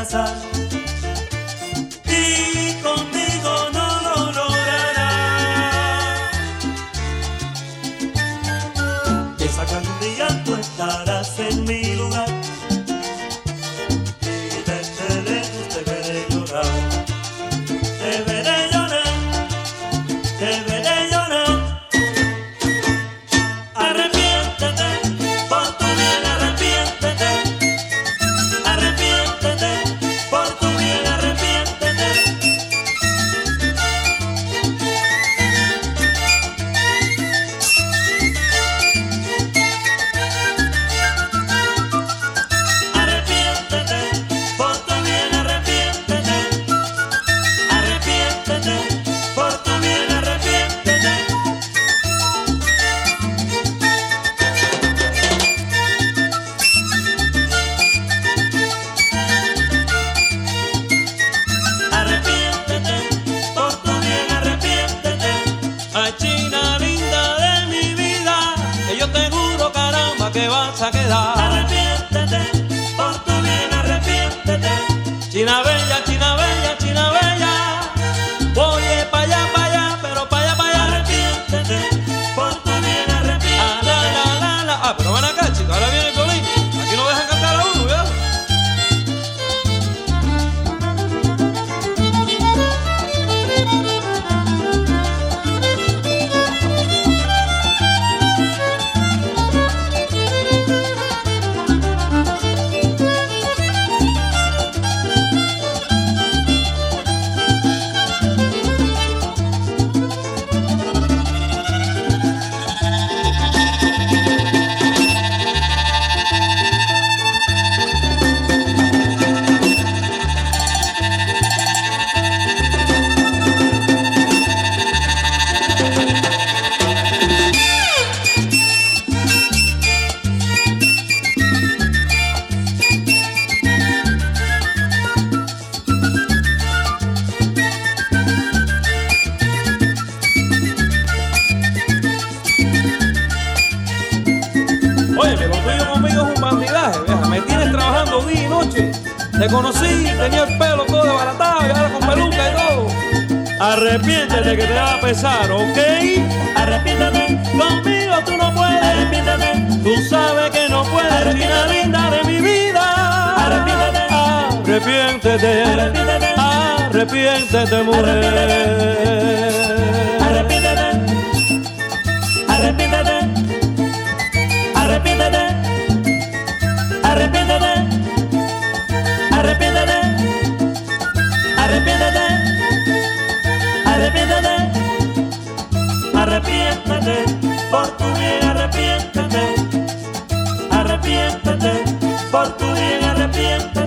casar y conmigo no lo lograrás. Piensa que algún día tú estarás en mi lugar y desde lejos te veré llorar. Te veré llorar, te veré llorar. Arrepiéntete, por tu bien arrepiéntete. Arrepiéntete, por tu bien arrepiéntete. Arrepiéntete, por tu bien arrepiéntete. Arrepiéntete, por tu bien arrepiéntete. Arrepiéntete, por tu bien arrepiéntete. Ay, china linda de mi vida, que yo te juro, caramba, que vas a quedar. Arrepiéntete, por tu bien arrepiéntete. China bella, china bella, china bella. Oye, pa' allá, pero pa' allá. Arrepiéntete, por tu bien Ah, arrepiéntete. Ah, pero ven acá, chica, ahora viene el violín. Aquí no dejan cantar a uno, ¿ya? Oye, que lo tuyo conmigo es un bandidaje, vieja. Me tienes trabajando día y noche. Te conocí, tenía el pelo todo desbaratado y ahora con peluca y todo. Arrepiéntete que te va a pesar, ¿ok? Arrepiéntete, Conmigo tú no puedes. arrepiéntete. Tú sabes que no puedes, china linda de mi vida. Arrepiéntete. Arrepiéntete. Arrepiéntete. Arrepiéntete, mujer. Arrepiéntete, arrepiéntete. Arrepiéntete, arrepiéntete. Arrepiéntete, arrepiéntete. Arrepiéntete, arrepiéntete. Por tu bien arrepiéntete. Arrepiéntete, por tu bien arrepiéntete.